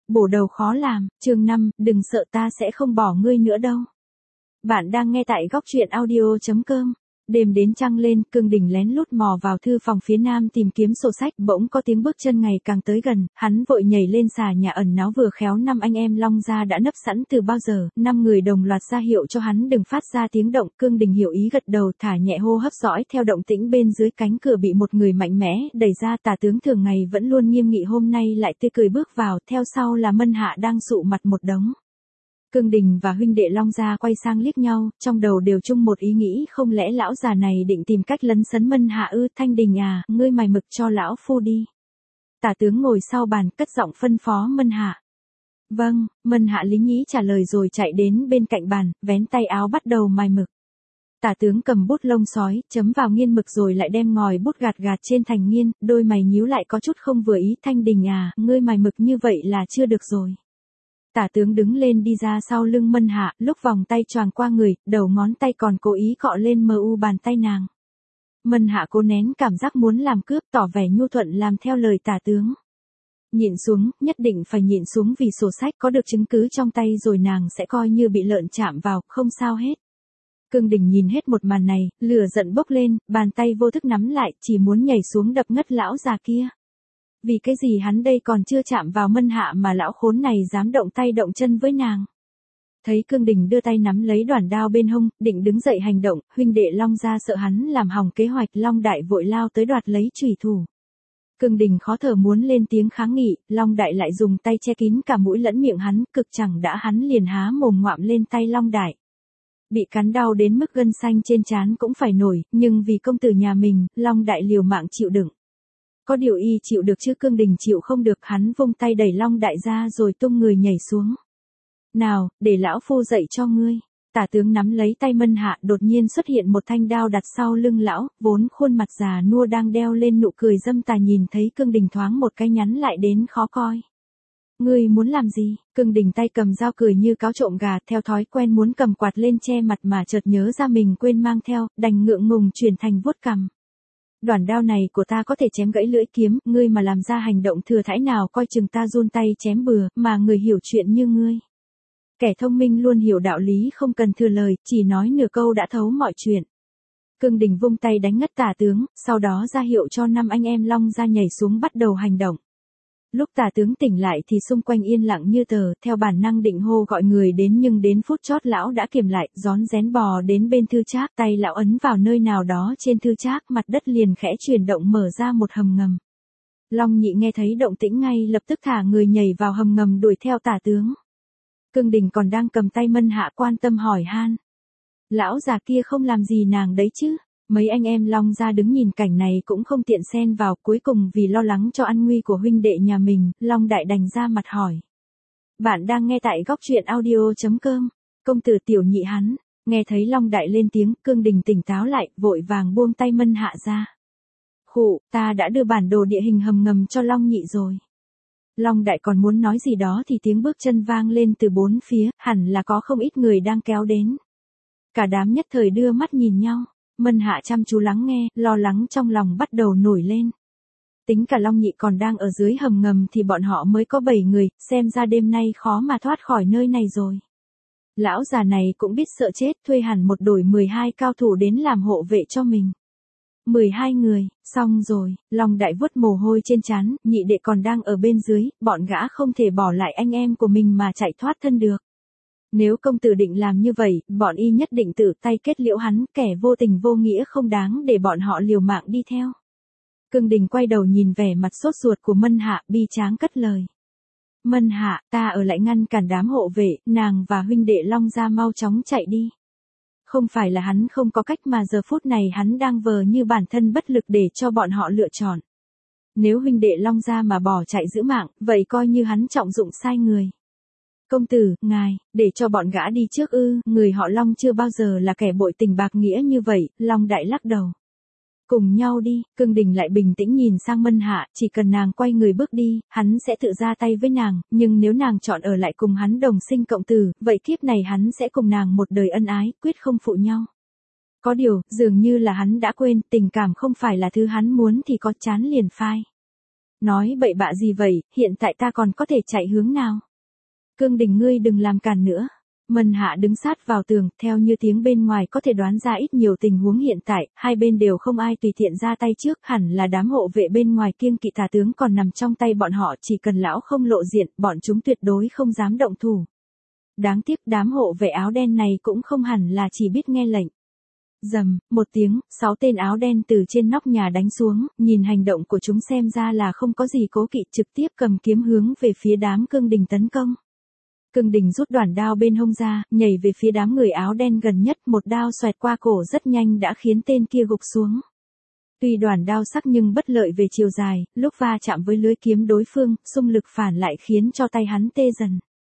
Bổ đầu khó làm, chương 5, đừng sợ ta sẽ không bỏ ngươi nữa đâu. Bạn đang nghe tại góc truyện audio.com. Đêm đến trăng lên, Cương Đình lén lút mò vào thư phòng phía nam tìm kiếm sổ sách, bỗng có tiếng bước chân ngày càng tới gần, hắn vội nhảy lên xà nhà ẩn náu vừa khéo năm anh em Long gia đã nấp sẵn từ bao giờ, 5 người đồng loạt ra hiệu cho hắn đừng phát ra tiếng động, Cương Đình hiểu ý gật đầu thả nhẹ hô hấp dõi theo động tĩnh bên dưới cánh cửa bị một người mạnh mẽ đẩy ra. Tả tướng thường ngày vẫn luôn nghiêm nghị hôm nay lại tươi cười bước vào, theo sau là Mân Hạ đang sụ mặt một đống. Cương Đình và huynh đệ Long gia quay sang liếc nhau, trong đầu đều chung một ý nghĩ, không lẽ lão già này định tìm cách lấn sấn Mân Hạ ư? Thanh Đình à, ngươi mày mực cho lão phu đi. Tả tướng ngồi sau bàn cất giọng phân phó Mân Hạ. Vâng, Mân Hạ lý nhí trả lời rồi chạy đến bên cạnh bàn, vén tay áo bắt đầu mài mực. Tả tướng cầm bút lông sói, chấm vào nghiên mực rồi lại đem ngòi bút gạt gạt trên thành nghiên, đôi mày nhíu lại có chút không vừa ý. Thanh Đình à, ngươi mài mực như vậy là chưa được rồi. Tả tướng đứng lên đi ra sau lưng Mân Hạ, lúc vòng tay choàng qua người, đầu ngón tay còn cố ý cọ lên bàn tay nàng. Mân Hạ cố nén cảm giác muốn làm cướp, tỏ vẻ nhu thuận làm theo lời tả tướng. Nhịn xuống, nhất định phải nhịn xuống vì sổ sách có được chứng cứ trong tay rồi nàng sẽ coi như bị lợn chạm vào, không sao hết. Cương Đình nhìn hết một màn này, lửa giận bốc lên, bàn tay vô thức nắm lại, chỉ muốn nhảy xuống đập ngất lão già kia. Vì cái gì hắn đây còn chưa chạm vào Mân Hạ mà lão khốn này dám động tay động chân với nàng. Thấy Cương Đình đưa tay nắm lấy đoản đao bên hông, định đứng dậy hành động, huynh đệ Long gia sợ hắn làm hỏng kế hoạch, Long Đại vội lao tới đoạt lấy chủy thủ. Cương Đình khó thở muốn lên tiếng kháng nghị, Long Đại lại dùng tay che kín cả mũi lẫn miệng hắn, cực chẳng đã hắn liền há mồm ngoạm lên tay Long Đại. Bị cắn đau đến mức gân xanh trên trán cũng phải nổi, nhưng vì công tử nhà mình, Long Đại liều mạng chịu đựng. Có điều y chịu được chứ Cương Đình chịu không được, hắn vung tay đẩy Long Đại ra rồi tung người nhảy xuống. Nào, để lão phu dạy cho ngươi. Tả tướng nắm lấy tay Mân Hạ, đột nhiên xuất hiện một thanh đao đặt sau lưng lão, vốn khuôn mặt già nua đang đeo lên nụ cười dâm tà, nhìn thấy Cương Đình thoáng một cái nhắn lại đến khó coi. Ngươi muốn làm gì? Cương Đình tay cầm dao cười như cáo trộm gà, theo thói quen muốn cầm quạt lên che mặt mà chợt nhớ ra mình quên mang theo, đành ngượng ngùng chuyển thành vuốt cằm. Đoản đao này của ta có thể chém gãy lưỡi kiếm, ngươi mà làm ra hành động thừa thãi nào coi chừng ta run tay chém bừa, mà người hiểu chuyện như ngươi. Kẻ thông minh luôn hiểu đạo lý, không cần thừa lời, chỉ nói nửa câu đã thấu mọi chuyện. Cương Đình vung tay đánh ngất tả tướng, sau đó ra hiệu cho 5 anh em Long gia nhảy xuống bắt đầu hành động. Lúc tả tướng tỉnh lại thì xung quanh yên lặng như tờ, theo bản năng định hô gọi người đến nhưng đến phút chót lão đã kiềm lại, rón rén bò đến bên thư trác, tay lão ấn vào nơi nào đó trên thư trác, mặt đất liền khẽ chuyển động mở ra một hầm ngầm. Long Nhị nghe thấy động tĩnh ngay lập tức thả người nhảy vào hầm ngầm đuổi theo tả tướng. Cương Đình còn đang cầm tay Mân Hạ quan tâm hỏi han. Lão già kia không làm gì nàng đấy chứ? Mấy anh em Long gia đứng nhìn cảnh này cũng không tiện xen vào, cuối cùng vì lo lắng cho an nguy của huynh đệ nhà mình, Long Đại đành ra mặt hỏi. Bạn đang nghe tại góc truyện audio.com. Công tử Tiểu Nhị hắn, nghe thấy Long Đại lên tiếng, Cương Đình tỉnh táo lại, vội vàng buông tay Mân Hạ ra. Khụ, ta đã đưa bản đồ địa hình hầm ngầm cho Long Nhị rồi. Long Đại còn muốn nói gì đó thì tiếng bước chân vang lên từ bốn phía, hẳn là có không ít người đang kéo đến. Cả đám nhất thời đưa mắt nhìn nhau. Mân Hạ chăm chú lắng nghe, lo lắng trong lòng bắt đầu nổi lên. Tính cả Long Nhị còn đang ở dưới hầm ngầm thì bọn họ mới có 7 người, xem ra đêm nay khó mà thoát khỏi nơi này rồi. Lão già này cũng biết sợ chết, thuê hẳn một đội 12 cao thủ đến làm hộ vệ cho mình. 12 người, xong rồi, Long Đại vuốt mồ hôi trên trán, nhị đệ còn đang ở bên dưới, bọn gã không thể bỏ lại anh em của mình mà chạy thoát thân được. Nếu công tử định làm như vậy, bọn y nhất định tự tay kết liễu hắn, kẻ vô tình vô nghĩa không đáng để bọn họ liều mạng đi theo. Cương Đình quay đầu nhìn vẻ mặt sốt ruột của Mân Hạ, bi tráng cất lời. Mân Hạ, ta ở lại ngăn cản đám hộ vệ, nàng và huynh đệ Long gia mau chóng chạy đi. Không phải là hắn không có cách mà giờ phút này hắn đang vờ như bản thân bất lực để cho bọn họ lựa chọn. Nếu huynh đệ Long gia mà bỏ chạy giữ mạng, vậy coi như hắn trọng dụng sai người. Công tử, ngài, để cho bọn gã đi trước ư? Người họ Long chưa bao giờ là kẻ bội tình bạc nghĩa như vậy. Long Đại lắc đầu. Cùng nhau đi. Cương Đình lại bình tĩnh nhìn sang Mân Hạ, chỉ cần nàng quay người bước đi, hắn sẽ tự ra tay với nàng, nhưng nếu nàng chọn ở lại cùng hắn đồng sinh cộng tử, vậy kiếp này hắn sẽ cùng nàng một đời ân ái, quyết không phụ nhau. Có điều, dường như là hắn đã quên, tình cảm không phải là thứ hắn muốn thì có chán liền phai. Nói bậy bạ gì vậy, hiện tại ta còn có thể chạy hướng nào? Cương Đình ngươi đừng làm càn nữa. Mân Hạ đứng sát vào tường, theo như tiếng bên ngoài có thể đoán ra ít nhiều tình huống hiện tại, hai bên đều không ai tùy tiện ra tay trước, hẳn là đám hộ vệ bên ngoài kiêng kỵ tà tướng còn nằm trong tay bọn họ, chỉ cần lão không lộ diện, bọn chúng tuyệt đối không dám động thủ. Đáng tiếc đám hộ vệ áo đen này cũng không hẳn là chỉ biết nghe lệnh. Rầm, một tiếng, 6 tên áo đen từ trên nóc nhà đánh xuống, nhìn hành động của chúng xem ra là không có gì cố kỵ, trực tiếp cầm kiếm hướng về phía đám Cương Đình tấn công. Cương Đình rút đoản đao bên hông ra, nhảy về phía đám người áo đen gần nhất, một đao xoẹt qua cổ rất nhanh đã khiến tên kia gục xuống. Tuy đoản đao sắc nhưng bất lợi về chiều dài, lúc va chạm với lưới kiếm đối phương, xung lực phản lại khiến cho tay hắn tê dần.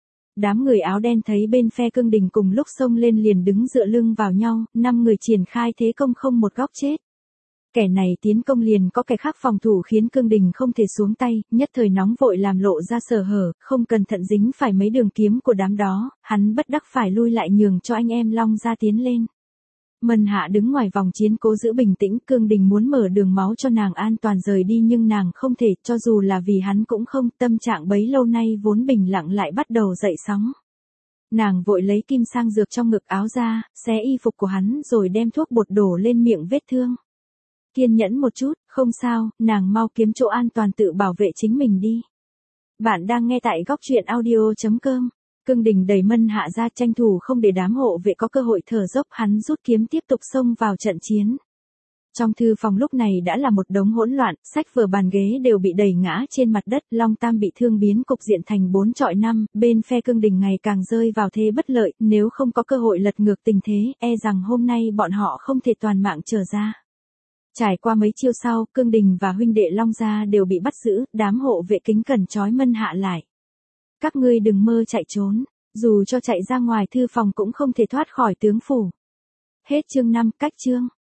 Đám người áo đen thấy bên phe Cương Đình cùng lúc xông lên liền đứng dựa lưng vào nhau, 5 người triển khai thế công không một góc chết. Kẻ này tiến công liền có kẻ khác phòng thủ khiến Cương Đình không thể xuống tay, nhất thời nóng vội làm lộ ra sơ hở, không cẩn thận dính phải mấy đường kiếm của đám đó, hắn bất đắc phải lui lại nhường cho anh em Long Gia tiến lên. Mân Hạ đứng ngoài vòng chiến cố giữ bình tĩnh, Cương Đình muốn mở đường máu cho nàng an toàn rời đi nhưng nàng không thể, cho dù là vì hắn cũng không, tâm trạng bấy lâu nay vốn bình lặng lại bắt đầu dậy sóng. Nàng vội lấy kim sang dược trong ngực áo ra, xé y phục của hắn rồi đem thuốc bột đổ lên miệng vết thương. Kiên nhẫn một chút, không sao, nàng mau kiếm chỗ an toàn tự bảo vệ chính mình đi. Bạn đang nghe tại góc truyện audio.com. Cương Đình đẩy Mân Hạ ra tranh thủ không để đám hộ vệ có cơ hội thở dốc, hắn rút kiếm tiếp tục xông vào trận chiến. Trong thư phòng lúc này đã là một đống hỗn loạn, sách vở bàn ghế đều bị đẩy ngã trên mặt đất, Long Tam bị thương biến cục diện thành 4-5, bên phe Cương Đình ngày càng rơi vào thế bất lợi, nếu không có cơ hội lật ngược tình thế, e rằng hôm nay bọn họ không thể toàn mạng trở ra. Trải qua mấy chiêu sau, Cương Đình và huynh đệ Long Gia đều bị bắt giữ, đám hộ vệ kính cẩn trói Mân Hạ lại. Các ngươi đừng mơ chạy trốn, dù cho chạy ra ngoài thư phòng cũng không thể thoát khỏi tướng phủ. Hết chương 5, cách chương.